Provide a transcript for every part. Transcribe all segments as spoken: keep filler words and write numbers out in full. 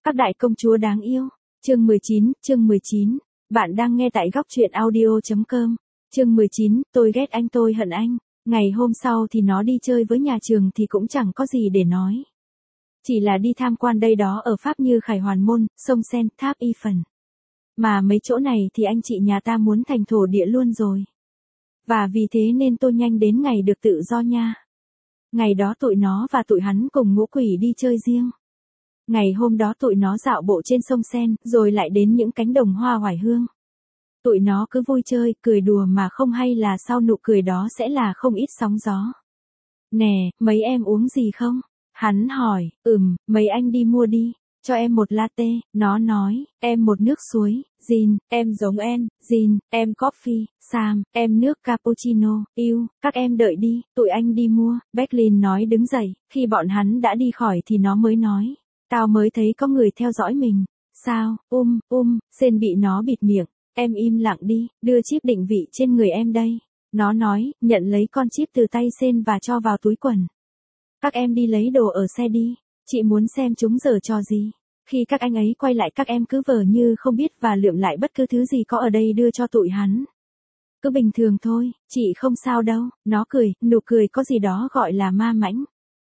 Các đại công chúa đáng yêu. Chương mười chín, chương mười chín. Bạn đang nghe tại góc truyện audio.com. Chương mười chín, tôi ghét anh tôi hận anh. Ngày hôm sau thì nó đi chơi với nhà trường thì cũng chẳng có gì để nói. Chỉ là đi tham quan đây đó ở Pháp như Khải Hoàn Môn, sông Sen, tháp Eiffel. Mà mấy chỗ này thì anh chị nhà ta muốn thành thổ địa luôn rồi. Và vì thế nên tôi nhanh đến ngày được tự do nha. Ngày đó tụi nó và tụi hắn cùng ngũ quỷ đi chơi riêng. Ngày hôm đó tụi nó dạo bộ trên sông Sen, rồi lại đến những cánh đồng hoa oải hương. Tụi nó cứ vui chơi, cười đùa mà không hay là sau nụ cười đó sẽ là không ít sóng gió. Nè, mấy em uống gì không? Hắn hỏi, ừm, mấy anh đi mua đi, cho em một latte, nó nói, em một nước suối, Jin, em giống en, Jin, em coffee, Sam, em nước cappuccino, yêu, các em đợi đi, tụi anh đi mua, Berlin nói đứng dậy, khi bọn hắn đã đi khỏi thì nó mới nói, tao mới thấy có người theo dõi mình, sao, um, um, Sen bị nó bịt miệng, em im lặng đi, đưa chip định vị trên người em đây, nó nói, nhận lấy con chip từ tay Sen và cho vào túi quần. Các em đi lấy đồ ở xe đi, chị muốn xem chúng giở trò gì. Khi các anh ấy quay lại các em cứ vờ như không biết và lượm lại bất cứ thứ gì có ở đây đưa cho tụi hắn. Cứ bình thường thôi, chị không sao đâu, nó cười, nụ cười có gì đó gọi là ma mãnh.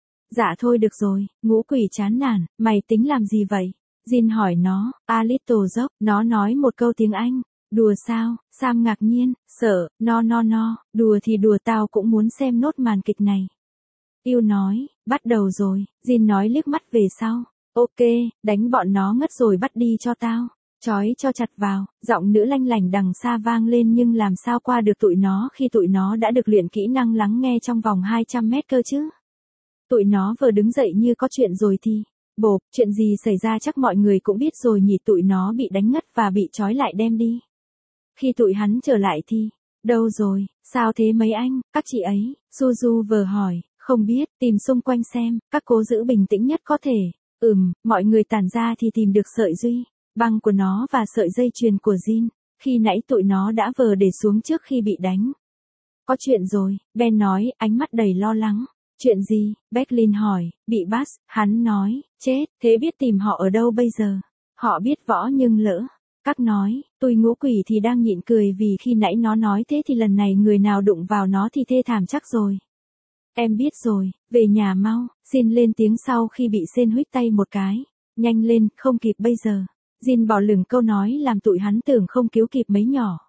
Dạ thôi được rồi, ngũ quỷ chán nản, mày tính làm gì vậy? Jin hỏi nó, a little joke, nó nói một câu tiếng Anh, đùa sao, Sam ngạc nhiên, sợ, no no no, đùa thì đùa tao cũng muốn xem nốt màn kịch này. Yêu nói, bắt đầu rồi, Jin nói liếc mắt về sau. Ok, đánh bọn nó ngất rồi bắt đi cho tao. Chói cho chặt vào, giọng nữ lanh lảnh đằng xa vang lên nhưng làm sao qua được tụi nó khi tụi nó đã được luyện kỹ năng lắng nghe trong vòng hai trăm mét cơ chứ. Tụi nó vừa đứng dậy như có chuyện rồi thì, bộp, chuyện gì xảy ra chắc mọi người cũng biết rồi nhỉ, tụi nó bị đánh ngất và bị trói lại đem đi. Khi tụi hắn trở lại thì, đâu rồi, sao thế mấy anh, các chị ấy, Suzu vừa hỏi, không biết, tìm xung quanh xem, các cố giữ bình tĩnh nhất có thể. Ừm, mọi người tản ra thì tìm được sợi duy, băng của nó và sợi dây chuyền của Jin, khi nãy tụi nó đã vờ để xuống trước khi bị đánh. Có chuyện rồi, Ben nói, ánh mắt đầy lo lắng. Chuyện gì? Berlin hỏi, bị bắt, hắn nói, chết, thế biết tìm họ ở đâu bây giờ? Họ biết võ nhưng lỡ. Các nói, tôi ngũ quỷ thì đang nhịn cười vì khi nãy nó nói thế thì lần này người nào đụng vào nó thì thê thảm chắc rồi. Em biết rồi, về nhà mau, Jin lên tiếng sau khi bị Sen huých tay một cái. Nhanh lên, không kịp bây giờ. Jin bỏ lửng câu nói làm tụi hắn tưởng không cứu kịp mấy nhỏ.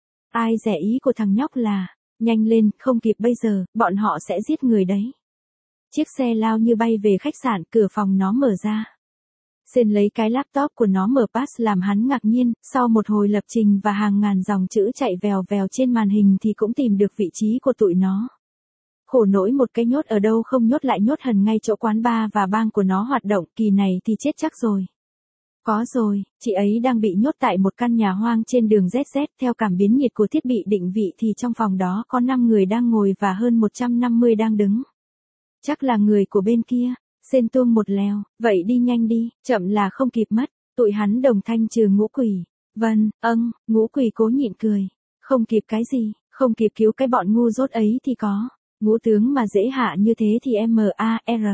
Ai rẻ ý của thằng nhóc là, nhanh lên, không kịp bây giờ, bọn họ sẽ giết người đấy. Chiếc xe lao như bay về khách sạn, cửa phòng nó mở ra. Sen lấy cái laptop của nó mở pass làm hắn ngạc nhiên, sau một hồi lập trình và hàng ngàn dòng chữ chạy vèo vèo trên màn hình thì cũng tìm được vị trí của tụi nó. Khổ nỗi một cái nhốt ở đâu không nhốt lại nhốt hẳn ngay chỗ quán bar và bang của nó hoạt động, kỳ này thì chết chắc rồi. Có rồi, chị ấy đang bị nhốt tại một căn nhà hoang trên đường Z Z, theo cảm biến nhiệt của thiết bị định vị thì trong phòng đó có năm người đang ngồi và hơn một trăm năm mươi đang đứng. Chắc là người của bên kia. Sen tuông một lèo, vậy đi nhanh đi, chậm là không kịp mất. Tụi hắn đồng thanh trừ ngũ quỷ. Vâng, âng, ngũ quỷ cố nhịn cười. Không kịp cái gì, không kịp cứu cái bọn ngu dốt ấy thì có. Ngũ tướng mà dễ hạ như thế thì M A R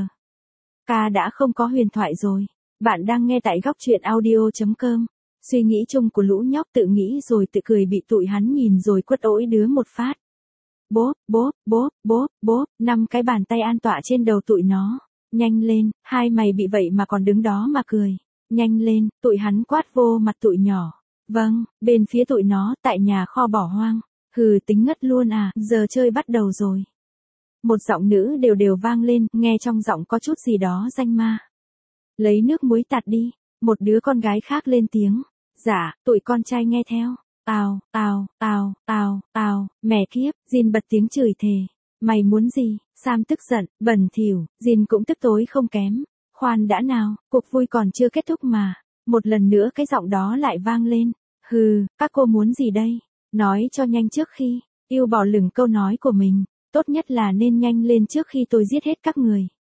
K đã không có huyền thoại rồi. Bạn đang nghe tại góc truyện audio.com. Suy nghĩ chung của lũ nhóc tự nghĩ rồi tự cười bị tụi hắn nhìn rồi quất ỗi đứa một phát. Bốp, bốp, bốp, bốp, bốp, năm cái bàn tay an tọa trên đầu tụi nó. Nhanh lên, hai mày bị vậy mà còn đứng đó mà cười. Nhanh lên, tụi hắn quát vô mặt tụi nhỏ. Vâng, bên phía tụi nó, tại nhà kho bỏ hoang. Hừ tính ngất luôn à, giờ chơi bắt đầu rồi. Một giọng nữ đều đều vang lên, nghe trong giọng có chút gì đó danh ma. Lấy nước muối tạt đi, một đứa con gái khác lên tiếng. Dạ, tụi con trai nghe theo. Tào, tào, tào, tào, tào, mẹ kiếp, Jin bật tiếng chửi thề. Mày muốn gì? Sam tức giận, bẩn thỉu, Jin cũng tức tối không kém. Khoan đã nào, cuộc vui còn chưa kết thúc mà. Một lần nữa cái giọng đó lại vang lên. Hừ, các cô muốn gì đây? Nói cho nhanh trước khi, yêu bỏ lửng câu nói của mình. Tốt nhất là nên nhanh lên trước khi tôi giết hết các người.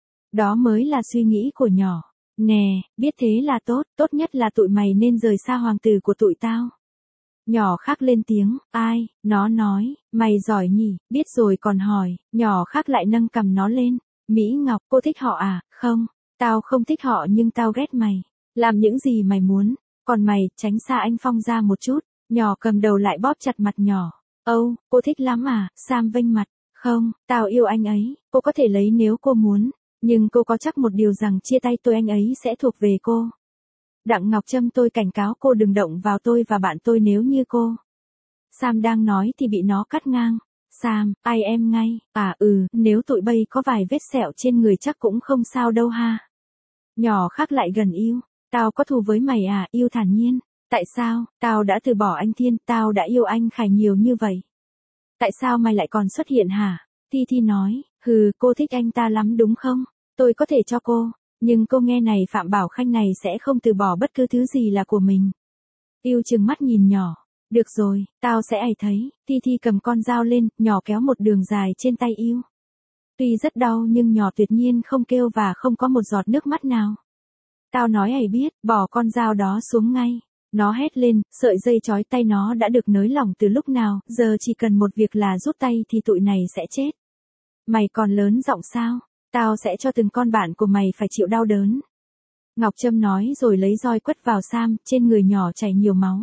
Đó mới là suy nghĩ của nhỏ. Nè, biết thế là tốt, tốt nhất là tụi mày nên rời xa hoàng tử của tụi tao. Nhỏ khác lên tiếng, ai, nó nói, mày giỏi nhỉ, biết rồi còn hỏi, nhỏ khác lại nâng cầm nó lên. Mỹ Ngọc, cô thích họ à, không, tao không thích họ nhưng tao ghét mày. Làm những gì mày muốn, còn mày, tránh xa anh Phong ra một chút. Nhỏ cầm đầu lại bóp chặt mặt nhỏ. Âu, cô thích lắm à, Sam vênh mặt. Không, tao yêu anh ấy, cô có thể lấy nếu cô muốn. Nhưng cô có chắc một điều rằng chia tay tôi anh ấy sẽ thuộc về cô. Đặng Ngọc Trâm tôi cảnh cáo cô đừng động vào tôi và bạn tôi nếu như cô. Sam đang nói thì bị nó cắt ngang. Sam, ai em ngay, à ừ, nếu tụi bay có vài vết sẹo trên người chắc cũng không sao đâu ha. Nhỏ khác lại gần yêu, tao có thù với mày à, yêu thản nhiên. Tại sao, tao đã từ bỏ anh Thiên, tao đã yêu anh Khải nhiều như vậy. Tại sao mày lại còn xuất hiện hả? Thi Thi nói, hừ, cô thích anh ta lắm đúng không? Tôi có thể cho cô, nhưng cô nghe này Phạm Bảo Khanh này sẽ không từ bỏ bất cứ thứ gì là của mình. Yêu trừng mắt nhìn nhỏ. Được rồi, tao sẽ ảy thấy. Thi Thi cầm con dao lên, nhỏ kéo một đường dài trên tay yêu. Tuy rất đau nhưng nhỏ tuyệt nhiên không kêu và không có một giọt nước mắt nào. Tao nói ảy biết, bỏ con dao đó xuống ngay. Nó hét lên, sợi dây trói tay nó đã được nới lỏng từ lúc nào, giờ chỉ cần một việc là rút tay thì tụi này sẽ chết. Mày còn lớn giọng sao? Tao sẽ cho từng con bạn của mày phải chịu đau đớn. Ngọc Trâm nói rồi lấy roi quất vào Sam, trên người nhỏ chảy nhiều máu.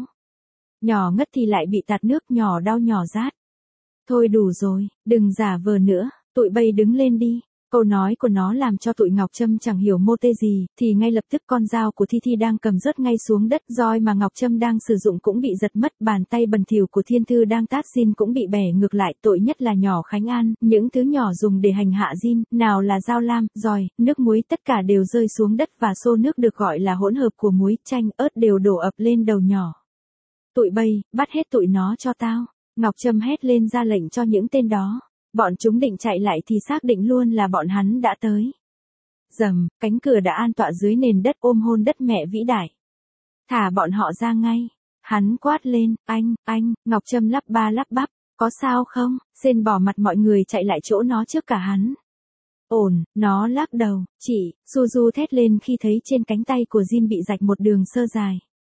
Nhỏ ngất thì lại bị tạt nước, nhỏ đau nhỏ rát. Thôi đủ rồi, đừng giả vờ nữa, tụi bay đứng lên đi. Câu nói của nó làm cho tụi Ngọc Trâm chẳng hiểu mô tê gì, thì ngay lập tức con dao của Thi Thi đang cầm rớt ngay xuống đất, roi mà Ngọc Trâm đang sử dụng cũng bị giật mất, bàn tay bẩn thỉu của Thiên Thư đang tát Jin cũng bị bẻ ngược lại, tội nhất là nhỏ Khánh An, những thứ nhỏ dùng để hành hạ Jin, nào là dao lam, roi, nước muối, tất cả đều rơi xuống đất và xô nước được gọi là hỗn hợp của muối, chanh, ớt đều đổ ập lên đầu nhỏ. Tụi bay, bắt hết tụi nó cho tao. Ngọc Trâm hét lên ra lệnh cho những tên đó. Bọn chúng định chạy lại thì xác định luôn là bọn hắn đã tới. Dầm, cánh cửa đã an tọa dưới nền đất ôm hôn đất mẹ vĩ đại. Thả bọn họ ra ngay. Hắn quát lên, anh, anh, Ngọc Trâm lắp ba lắp bắp, có sao không? Sên bỏ mặt mọi người chạy lại chỗ nó trước cả hắn. Ổn, nó lắc đầu, chị, Suzu thét lên khi thấy trên cánh tay của Jin bị rạch một đường sơ dài.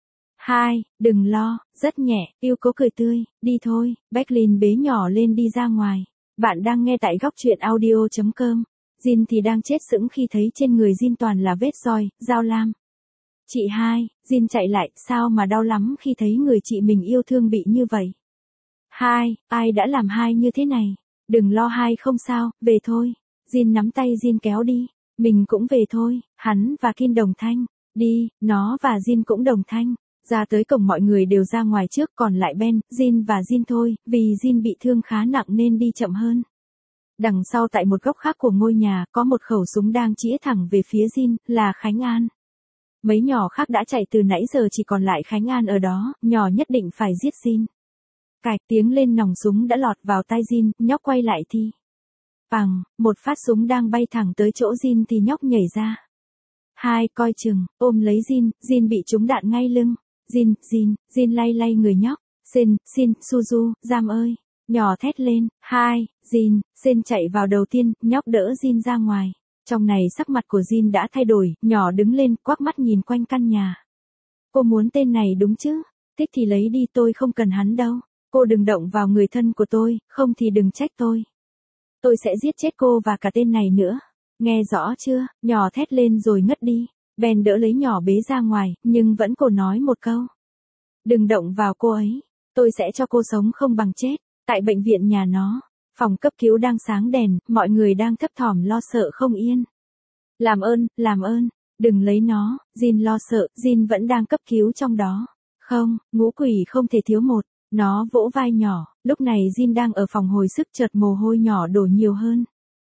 Hai, đừng lo, rất nhẹ, yêu cố cười tươi, đi thôi, Becklin bế nhỏ lên đi ra ngoài. Bạn đang nghe tại góc truyện audio chấm com. Jin thì đang chết sững khi thấy trên người Jin toàn là vết roi, dao lam. Chị hai, Jin chạy lại, sao mà đau lắm khi thấy người chị mình yêu thương bị như vậy. Hai, ai đã làm hai như thế này? Đừng lo hai không sao, về thôi. Jin nắm tay Jin kéo đi, mình cũng về thôi, hắn và Kin đồng thanh. Đi, nó và Jin cũng đồng thanh. Ra tới cổng mọi người đều ra ngoài trước, còn lại Ben, Jin và Jin thôi, vì Jin bị thương khá nặng nên đi chậm hơn. Đằng sau tại một góc khác của ngôi nhà, có một khẩu súng đang chĩa thẳng về phía Jin, là Khánh An. Mấy nhỏ khác đã chạy từ nãy giờ, chỉ còn lại Khánh An ở đó, nhỏ nhất định phải giết Jin. Cạch tiếng lên nòng súng đã lọt vào tai Jin, nhóc quay lại thì. Bằng, một phát súng đang bay thẳng tới chỗ Jin thì nhóc nhảy ra. Hai, coi chừng, ôm lấy Jin, Jin bị trúng đạn ngay lưng. Jin, Jin, Jin lay lay người nhóc. Sen, Xin, Suzu, Giam ơi. Nhỏ thét lên. Hai, Jin, Sen chạy vào đầu tiên, nhóc đỡ Jin ra ngoài. Trong này sắc mặt của Jin đã thay đổi, nhỏ đứng lên, quắc mắt nhìn quanh căn nhà. Cô muốn tên này đúng chứ? Thích thì lấy đi, tôi không cần hắn đâu. Cô đừng động vào người thân của tôi, không thì đừng trách tôi. Tôi sẽ giết chết cô và cả tên này nữa. Nghe rõ chưa? Nhỏ thét lên rồi ngất đi. Ben đỡ lấy nhỏ bế ra ngoài, nhưng vẫn cô nói một câu. Đừng động vào cô ấy. Tôi sẽ cho cô sống không bằng chết. Tại bệnh viện nhà nó, phòng cấp cứu đang sáng đèn, mọi người đang thấp thỏm lo sợ không yên. Làm ơn, làm ơn, đừng lấy nó. Jin lo sợ, Jin vẫn đang cấp cứu trong đó. Không, ngũ quỷ không thể thiếu một. Nó vỗ vai nhỏ, lúc này Jin đang ở phòng hồi sức, chợt mồ hôi nhỏ đổ nhiều hơn.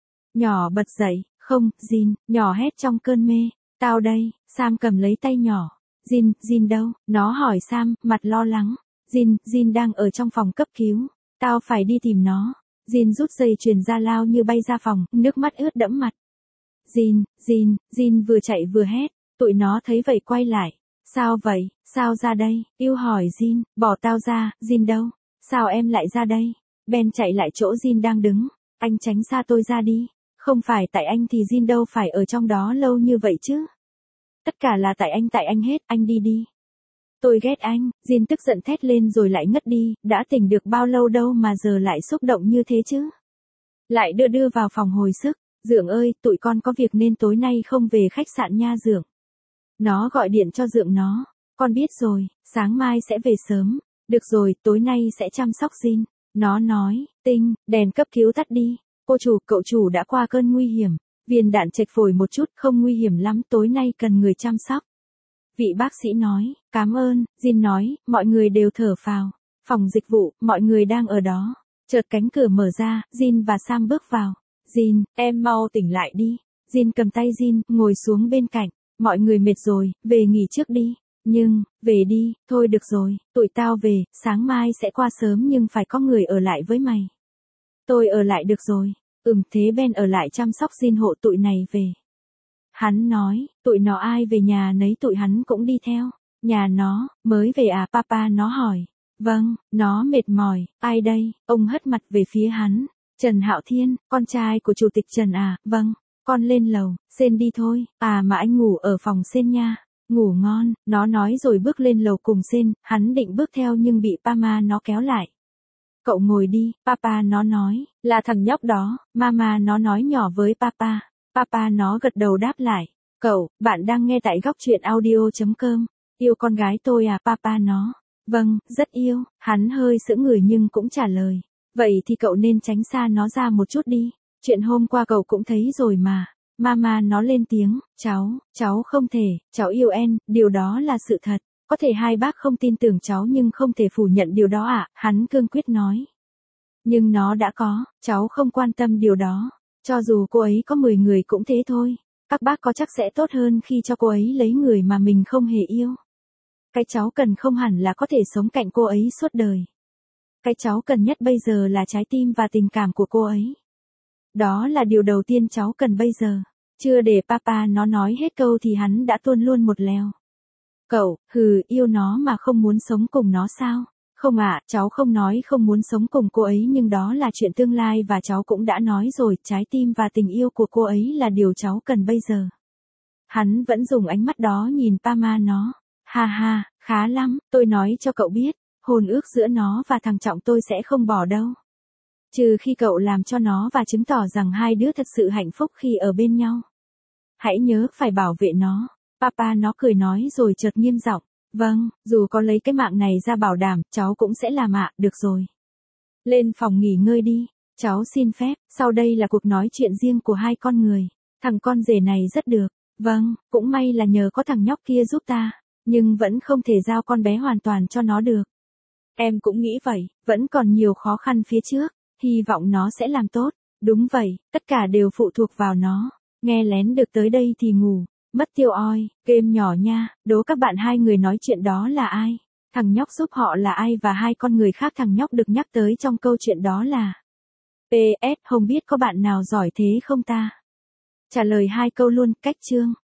Nhỏ bật dậy, không, Jin, nhỏ hét trong cơn mê. Tao đây, Sam cầm lấy tay nhỏ. Jin, Jin đâu? Nó hỏi Sam, mặt lo lắng. Jin, Jin đang ở trong phòng cấp cứu. Tao phải đi tìm nó. Jin rút dây chuyền ra lao như bay ra phòng, nước mắt ướt đẫm mặt. Jin, Jin, Jin vừa chạy vừa hét. Tụi nó thấy vậy quay lại. Sao vậy? Sao ra đây? Yêu hỏi Jin, bỏ tao ra, Jin đâu? Sao em lại ra đây? Ben chạy lại chỗ Jin đang đứng. Anh tránh xa tôi ra đi. Không phải tại anh thì Jin đâu phải ở trong đó lâu như vậy chứ. Tất cả là tại anh, tại anh hết, anh đi đi. Tôi ghét anh, Jin tức giận thét lên rồi lại ngất đi, đã tỉnh được bao lâu đâu mà giờ lại xúc động như thế chứ. Lại đưa đưa vào phòng hồi sức, Dượng ơi, tụi con có việc nên tối nay không về khách sạn nha Dượng. Nó gọi điện cho dượng nó. Con biết rồi, sáng mai sẽ về sớm. Được rồi, tối nay sẽ chăm sóc Jin. Nó nói, Tinh, đèn cấp cứu tắt đi. Cô chủ, cậu chủ đã qua cơn nguy hiểm. Viên đạn chệch phổi một chút, không nguy hiểm lắm, tối nay cần người chăm sóc. Vị bác sĩ nói, cảm ơn. Jin nói, mọi người đều thở phào. Phòng dịch vụ, mọi người đang ở đó. Chợt cánh cửa mở ra, Jin và Sam bước vào. Jin, em mau tỉnh lại đi. Jin cầm tay Jin, ngồi xuống bên cạnh. Mọi người mệt rồi, về nghỉ trước đi. Nhưng, về đi, thôi được rồi, tụi tao về, sáng mai sẽ qua sớm nhưng phải có người ở lại với mày. Tôi ở lại được rồi. Ừm, thế Ben ở lại chăm sóc Jin hộ tụi này về. Hắn nói, tụi nó ai về nhà nấy tụi hắn cũng đi theo. Nhà nó, mới về à, papa nó hỏi. Vâng, nó mệt mỏi, ai đây? Ông hất mặt về phía hắn. Trần Hạo Thiên, con trai của chủ tịch Trần à, vâng, con lên lầu, Sên đi thôi, à mà anh ngủ ở phòng Sên nha. Ngủ ngon, nó nói rồi bước lên lầu cùng Sên, hắn định bước theo nhưng bị Pama nó kéo lại. Cậu ngồi đi, papa nó nói, là thằng nhóc đó, mama nó nói nhỏ với papa. Papa nó gật đầu đáp lại. Cậu, bạn đang nghe tại góc truyện audio chấm com. Yêu con gái tôi à, papa nó. Vâng, rất yêu, hắn hơi sững người nhưng cũng trả lời. Vậy thì cậu nên tránh xa nó ra một chút đi. Chuyện hôm qua cậu cũng thấy rồi mà. Mama nó lên tiếng, cháu, cháu không thể, cháu yêu En, điều đó là sự thật. Có thể hai bác không tin tưởng cháu nhưng không thể phủ nhận điều đó ạ, à? Hắn cương quyết nói. Nhưng nó đã có, cháu không quan tâm điều đó. Cho dù cô ấy có mười người cũng thế thôi. Các bác có chắc sẽ tốt hơn khi cho cô ấy lấy người mà mình không hề yêu. Cái cháu cần không hẳn là có thể sống cạnh cô ấy suốt đời. Cái cháu cần nhất bây giờ là trái tim và tình cảm của cô ấy. Đó là điều đầu tiên cháu cần bây giờ. Chưa để papa nó nói hết câu thì hắn đã tuôn luôn một lèo. Cậu, hừ, yêu nó mà không muốn sống cùng nó sao? Không ạ, à, cháu không nói không muốn sống cùng cô ấy nhưng đó là chuyện tương lai và cháu cũng đã nói rồi, trái tim và tình yêu của cô ấy là điều cháu cần bây giờ. Hắn vẫn dùng ánh mắt đó nhìn Pama nó. Ha ha, khá lắm, tôi nói cho cậu biết, hôn ước giữa nó và thằng Trọng tôi sẽ không bỏ đâu. Trừ khi cậu làm cho nó và chứng tỏ rằng hai đứa thật sự hạnh phúc khi ở bên nhau. Hãy nhớ phải bảo vệ nó. Papa nó cười nói rồi chợt nghiêm giọng. Vâng, dù có lấy cái mạng này ra bảo đảm, cháu cũng sẽ làm ạ, được rồi. Lên phòng nghỉ ngơi đi, cháu xin phép, sau đây là cuộc nói chuyện riêng của hai con người. Thằng con rể này rất được, vâng, cũng may là nhờ có thằng nhóc kia giúp ta, nhưng vẫn không thể giao con bé hoàn toàn cho nó được. Em cũng nghĩ vậy, vẫn còn nhiều khó khăn phía trước, hy vọng nó sẽ làm tốt. Đúng vậy, tất cả đều phụ thuộc vào nó. Nghe lén được tới đây thì ngủ. Mất tiêu oi, game nhỏ nha, đố các bạn hai người nói chuyện đó là ai? Thằng nhóc giúp họ là ai và hai con người khác thằng nhóc được nhắc tới trong câu chuyện đó là? pê ét, không biết có bạn nào giỏi thế không ta? Trả lời hai câu luôn, cách chương.